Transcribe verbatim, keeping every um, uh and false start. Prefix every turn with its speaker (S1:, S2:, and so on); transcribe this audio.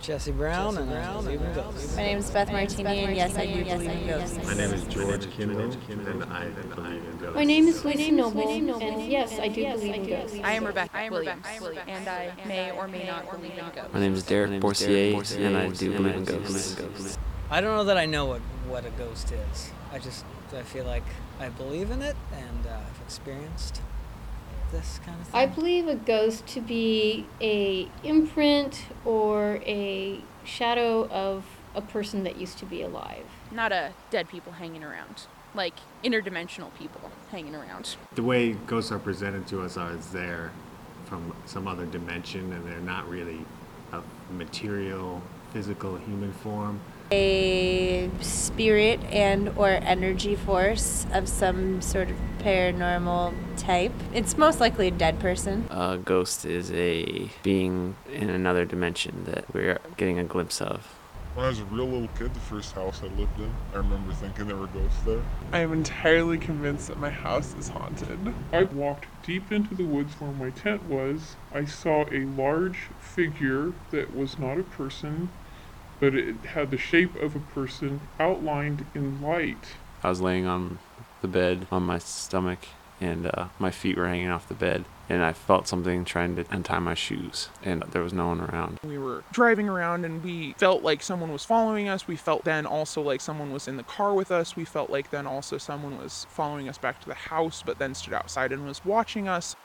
S1: Jesse Brown, and I believe in ghosts.
S2: My name is Beth Martini, and yes, I do believe in ghosts.
S3: My name is George Kindle, and I believe in ghosts.
S4: My name is Lucy Noble, and yes, I do believe in ghosts.
S5: I am Rebecca Williams, and I may or may not believe in ghosts.
S6: My name is Derek Borsier, and I do believe in ghosts.
S1: I don't know that I know what, what a ghost is. I just, I feel like I believe in it, and uh, I've experienced this kind of thing.
S4: I believe a ghost to be a imprint or a shadow of a person that used to be alive.
S5: Not a dead people hanging around, like interdimensional people hanging around.
S3: The way ghosts are presented to us are as they're from some other dimension, and they're not really a material, physical, human form.
S2: A spirit and or energy force of some sort of paranormal type. It's most likely a dead person.
S6: A ghost is a being in another dimension that we're getting a glimpse of.
S7: When I was a real little kid, the first house I lived in, I remember thinking there were ghosts there.
S8: I am entirely convinced that my house is haunted.
S9: I walked deep into the woods where my tent was. I saw a large figure that was not a person, but it had the shape of a person outlined in light.
S6: I was laying on the bed on my stomach, and uh, my feet were hanging off the bed, and I felt something trying to untie my shoes, and there was no one around.
S8: We were driving around and we felt like someone was following us. We felt then also like someone was in the car with us. We felt like then also someone was following us back to the house, but then stood outside and was watching us.